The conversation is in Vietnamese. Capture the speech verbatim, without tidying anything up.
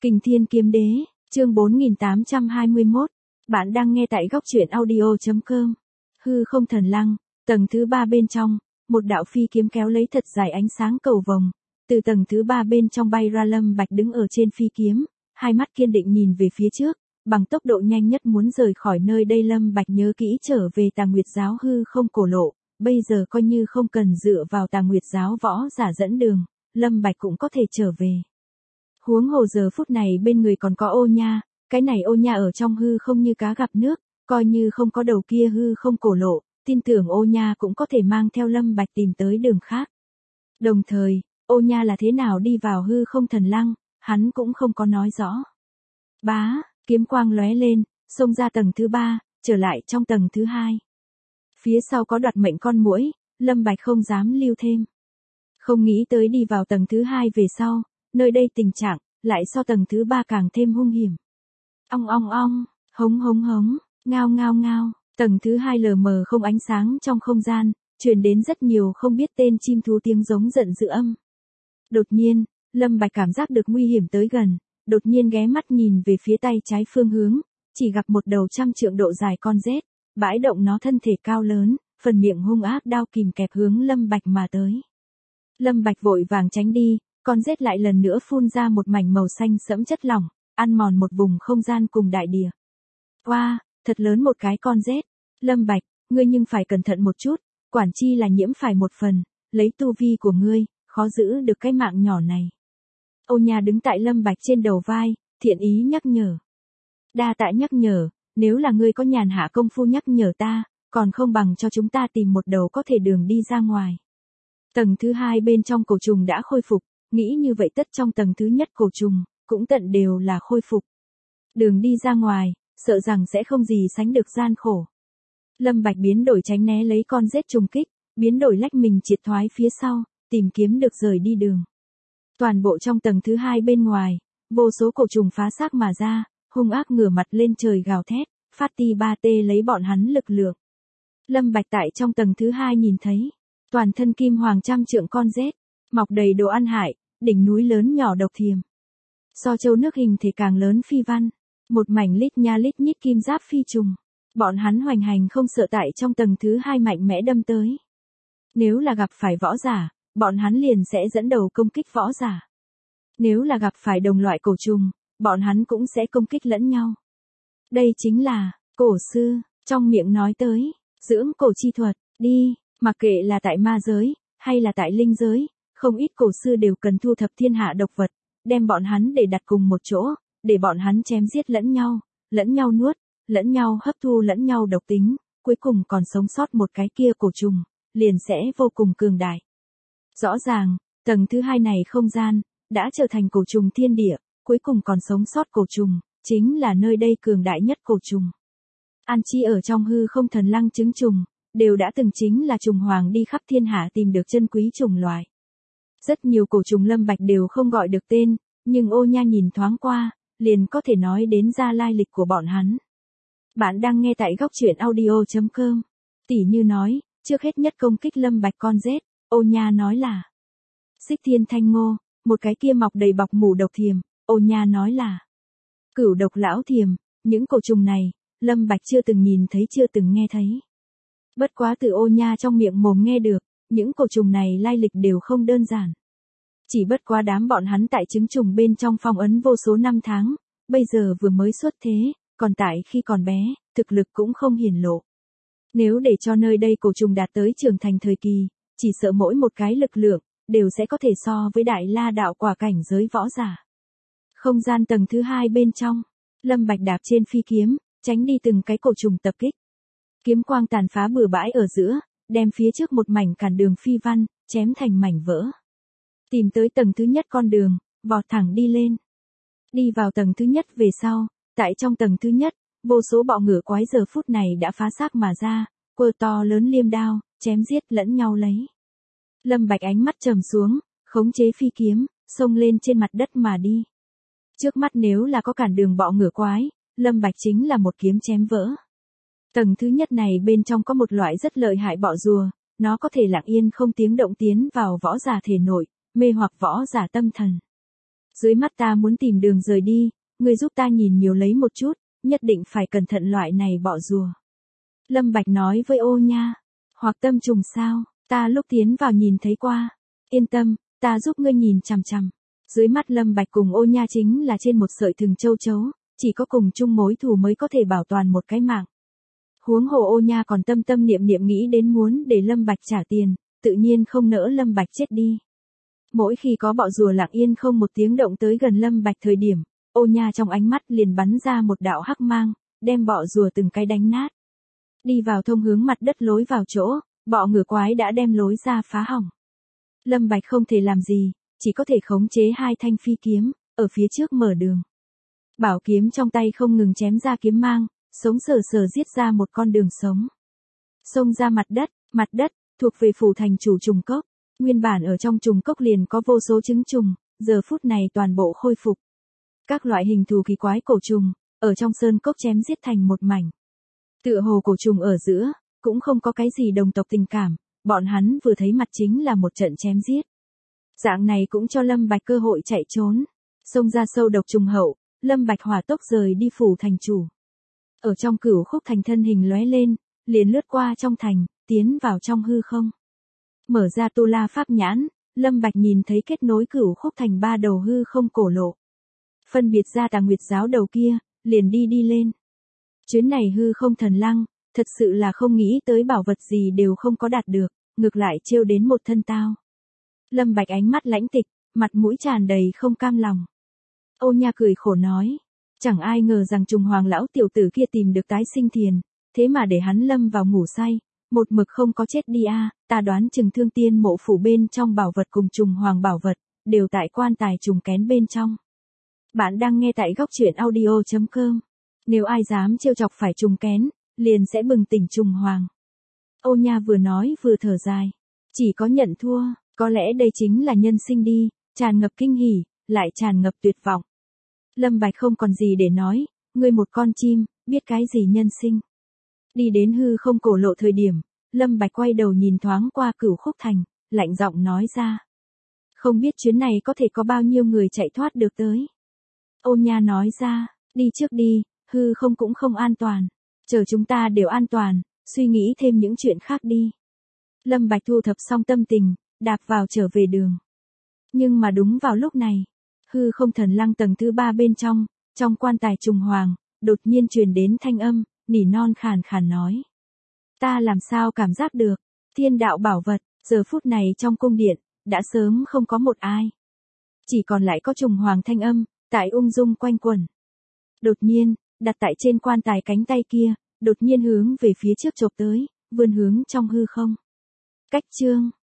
Kình Thiên Kiếm Đế, chương bốn nghìn tám trăm hai mươi mốt. Bạn đang nghe tại góc truyện audio chấm com. Hư không thần lăng, tầng thứ ba bên trong, một đạo phi kiếm kéo lấy thật dài ánh sáng cầu vồng. Từ tầng thứ ba bên trong bay ra Lâm Bạch đứng ở trên phi kiếm, hai mắt kiên định nhìn về phía trước, bằng tốc độ nhanh nhất muốn rời khỏi nơi đây. Lâm Bạch nhớ kỹ trở về Tà Nguyệt giáo hư không cổ lộ, bây giờ coi như không cần dựa vào Tà Nguyệt giáo võ giả dẫn đường, Lâm Bạch cũng có thể trở về. Huống hồ giờ phút này bên người còn có Ô Nha, cái này Ô Nha ở trong hư không như cá gặp nước, coi như không có đầu kia hư không cổ lộ, tin tưởng Ô Nha cũng có thể mang theo Lâm Bạch tìm tới đường khác. Đồng thời, Ô Nha là thế nào đi vào hư không thần lăng, hắn cũng không có nói rõ. Bá, kiếm quang lóe lên, xông ra tầng thứ ba, trở lại trong tầng thứ hai. Phía sau có đoạt mệnh con muỗi, Lâm Bạch không dám lưu thêm. Không nghĩ tới đi vào tầng thứ hai về sau, nơi đây tình trạng lại so tầng thứ ba càng thêm hung hiểm. Ong ong ong, hống hống hống, ngao ngao ngao, tầng thứ hai lờ mờ không ánh sáng trong không gian, truyền đến rất nhiều không biết tên chim thú tiếng giống giận dữ âm. Đột nhiên, Lâm Bạch cảm giác được nguy hiểm tới gần, đột nhiên ghé mắt nhìn về phía tay trái phương hướng, chỉ gặp một đầu trăm trượng độ dài con rết, bãi động nó thân thể cao lớn, phần miệng hung ác đao kìm kẹp hướng Lâm Bạch mà tới. Lâm Bạch vội vàng tránh đi, con rết lại lần nữa phun ra một mảnh màu xanh sẫm chất lỏng, ăn mòn một vùng không gian cùng đại địa. Oa, wow, thật lớn một cái con rết. Lâm Bạch, ngươi nhưng phải cẩn thận một chút, quản chi là nhiễm phải một phần, lấy tu vi của ngươi, khó giữ được cái mạng nhỏ này. Ô Nha đứng tại Lâm Bạch trên đầu vai, thiện ý nhắc nhở. Đa tạ nhắc nhở, nếu là ngươi có nhàn hạ công phu nhắc nhở ta, còn không bằng cho chúng ta tìm một đầu có thể đường đi ra ngoài. Tầng thứ hai bên trong cổ trùng đã khôi phục, nghĩ như vậy tất trong tầng thứ nhất cổ trùng, cũng tận đều là khôi phục. Đường đi ra ngoài, sợ rằng sẽ không gì sánh được gian khổ. Lâm Bạch biến đổi tránh né lấy con rết trùng kích, biến đổi lách mình triệt thoái phía sau, tìm kiếm được rời đi đường. Toàn bộ trong tầng thứ hai bên ngoài, vô số cổ trùng phá xác mà ra, hung ác ngửa mặt lên trời gào thét, phát ti ba tê lấy bọn hắn lực lượng. Lâm Bạch tại trong tầng thứ hai nhìn thấy, toàn thân kim hoàng trăm trượng con rết, mọc đầy đồ ăn hại, đỉnh núi lớn nhỏ độc thiềm. So châu nước hình thể càng lớn phi văn, một mảnh lít nha lít nhít kim giáp phi trùng. Bọn hắn hoành hành không sợ tại trong tầng thứ hai mạnh mẽ đâm tới. Nếu là gặp phải võ giả, bọn hắn liền sẽ dẫn đầu công kích võ giả. Nếu là gặp phải đồng loại cổ trùng, bọn hắn cũng sẽ công kích lẫn nhau. Đây chính là, cổ sư, trong miệng nói tới, dưỡng cổ chi thuật, đi, mặc kệ là tại ma giới, hay là tại linh giới, không ít cổ sư đều cần thu thập thiên hạ độc vật, đem bọn hắn để đặt cùng một chỗ, để bọn hắn chém giết lẫn nhau, lẫn nhau nuốt, lẫn nhau hấp thu lẫn nhau độc tính, cuối cùng còn sống sót một cái kia cổ trùng, liền sẽ vô cùng cường đại. Rõ ràng, tầng thứ hai này không gian, đã trở thành cổ trùng thiên địa, cuối cùng còn sống sót cổ trùng, chính là nơi đây cường đại nhất cổ trùng. An Chi ở trong hư không thần lăng trứng trùng, đều đã từng chính là trùng hoàng đi khắp thiên hạ tìm được chân quý trùng loại. Rất nhiều cổ trùng Lâm Bạch đều không gọi được tên, nhưng Ô Nha nhìn thoáng qua, liền có thể nói đến ra lai lịch của bọn hắn. Bạn đang nghe tại góc truyện audio chấm com. Tỷ như nói, trước hết nhất công kích Lâm Bạch con rết, Ô Nha nói là Xích Thiên Thanh Ngô, một cái kia mọc đầy bọc mủ độc thiềm, Ô Nha nói là Cửu Độc Lão Thiềm. Những cổ trùng này, Lâm Bạch chưa từng nhìn thấy chưa từng nghe thấy. Bất quá từ Ô Nha trong miệng mồm nghe được, những cổ trùng này lai lịch đều không đơn giản. Chỉ bất quá đám bọn hắn tại trứng trùng bên trong phong ấn vô số năm tháng, bây giờ vừa mới xuất thế, còn tại khi còn bé, thực lực cũng không hiển lộ. Nếu để cho nơi đây cổ trùng đạt tới trưởng thành thời kỳ, chỉ sợ mỗi một cái lực lượng, đều sẽ có thể so với đại la đạo quả cảnh giới võ giả. Không gian tầng thứ hai bên trong, Lâm Bạch đạp trên phi kiếm, tránh đi từng cái cổ trùng tập kích. Kiếm quang tàn phá bừa bãi ở giữa, đem phía trước một mảnh cản đường phi văn, chém thành mảnh vỡ. Tìm tới tầng thứ nhất con đường, vọt thẳng đi lên. Đi vào tầng thứ nhất về sau, tại trong tầng thứ nhất, vô số bọ ngựa quái giờ phút này đã phá xác mà ra, quơ to lớn liêm đao, chém giết lẫn nhau lấy. Lâm Bạch ánh mắt trầm xuống, khống chế phi kiếm, xông lên trên mặt đất mà đi. Trước mắt nếu là có cản đường bọ ngựa quái, Lâm Bạch chính là một kiếm chém vỡ. Tầng thứ nhất này bên trong có một loại rất lợi hại bọ rùa, nó có thể lặng yên không tiếng động tiến vào võ giả thể nội, mê hoặc võ giả tâm thần. Dưới mắt ta muốn tìm đường rời đi, ngươi giúp ta nhìn nhiều lấy một chút, nhất định phải cẩn thận loại này bọ rùa. Lâm Bạch nói với Ô Nha, hoặc tâm trùng sao, ta lúc tiến vào nhìn thấy qua. Yên tâm, ta giúp ngươi nhìn chằm chằm. Dưới mắt Lâm Bạch cùng Ô Nha chính là trên một sợi thừng châu chấu, chỉ có cùng chung mối thù mới có thể bảo toàn một cái mạng. Huống hồ Ô Nha còn tâm tâm niệm niệm nghĩ đến muốn để Lâm Bạch trả tiền, tự nhiên không nỡ Lâm Bạch chết đi. Mỗi khi có bọ rùa lặng yên không một tiếng động tới gần Lâm Bạch thời điểm, Ô Nha trong ánh mắt liền bắn ra một đạo hắc mang, đem bọ rùa từng cái đánh nát. Đi vào thông hướng mặt đất lối vào chỗ, bọ ngựa quái đã đem lối ra phá hỏng. Lâm Bạch không thể làm gì, chỉ có thể khống chế hai thanh phi kiếm, ở phía trước mở đường. Bảo kiếm trong tay không ngừng chém ra kiếm mang, sống sờ sờ giết ra một con đường sống. Xông ra mặt đất, mặt đất, thuộc về phủ thành chủ trùng cốc. Nguyên bản ở trong trùng cốc liền có vô số trứng trùng, giờ phút này toàn bộ khôi phục. Các loại hình thù kỳ quái cổ trùng, ở trong sơn cốc chém giết thành một mảnh. Tựa hồ cổ trùng ở giữa, cũng không có cái gì đồng tộc tình cảm, bọn hắn vừa thấy mặt chính là một trận chém giết. Dạng này cũng cho Lâm Bạch cơ hội chạy trốn. Xông ra sâu độc trùng hậu, Lâm Bạch hỏa tốc rời đi phủ thành chủ. Ở trong cửu khúc thành thân hình lóe lên, liền lướt qua trong thành, tiến vào trong hư không. Mở ra tu la pháp nhãn, Lâm Bạch nhìn thấy kết nối cửu khúc thành ba đầu hư không cổ lộ. Phân biệt ra Tà Nguyệt giáo đầu kia, liền đi đi lên. Chuyến này hư không thần lăng, thật sự là không nghĩ tới bảo vật gì đều không có đạt được, ngược lại trêu đến một thân tao. Lâm Bạch ánh mắt lãnh tịch, mặt mũi tràn đầy không cam lòng. Ô Nha cười khổ nói, chẳng ai ngờ rằng trùng hoàng lão tiểu tử kia tìm được tái sinh thiền, thế mà để hắn lâm vào ngủ say, một mực không có chết đi a, à, ta đoán chừng thương tiên mộ phủ bên trong bảo vật cùng trùng hoàng bảo vật, đều tại quan tài trùng kén bên trong. Bạn đang nghe tại góc truyện audio chấm com. Nếu ai dám trêu chọc phải trùng kén, liền sẽ bừng tỉnh trùng hoàng. Ô Nha vừa nói vừa thở dài, chỉ có nhận thua, có lẽ đây chính là nhân sinh đi, tràn ngập kinh hỉ, lại tràn ngập tuyệt vọng. Lâm Bạch không còn gì để nói, ngươi một con chim, biết cái gì nhân sinh. Đi đến hư không cổ lộ thời điểm, Lâm Bạch quay đầu nhìn thoáng qua cửu khúc thành, lạnh giọng nói ra. Không biết chuyến này có thể có bao nhiêu người chạy thoát được tới. Ô Nha nói ra, đi trước đi, hư không cũng không an toàn. Chờ chúng ta đều an toàn, suy nghĩ thêm những chuyện khác đi. Lâm Bạch thu thập xong tâm tình, đạp vào trở về đường. Nhưng mà đúng vào lúc này, hư không thần lăng tầng thứ ba bên trong, trong quan tài trùng hoàng, đột nhiên truyền đến thanh âm, nỉ non khàn khàn nói. Ta làm sao cảm giác được, thiên đạo bảo vật, giờ phút này trong cung điện, đã sớm không có một ai. Chỉ còn lại có trùng hoàng thanh âm, tại ung dung quanh quẩn. Đột nhiên, đặt tại trên quan tài cánh tay kia, đột nhiên hướng về phía trước chộp tới, vươn hướng trong hư không. Cách chương.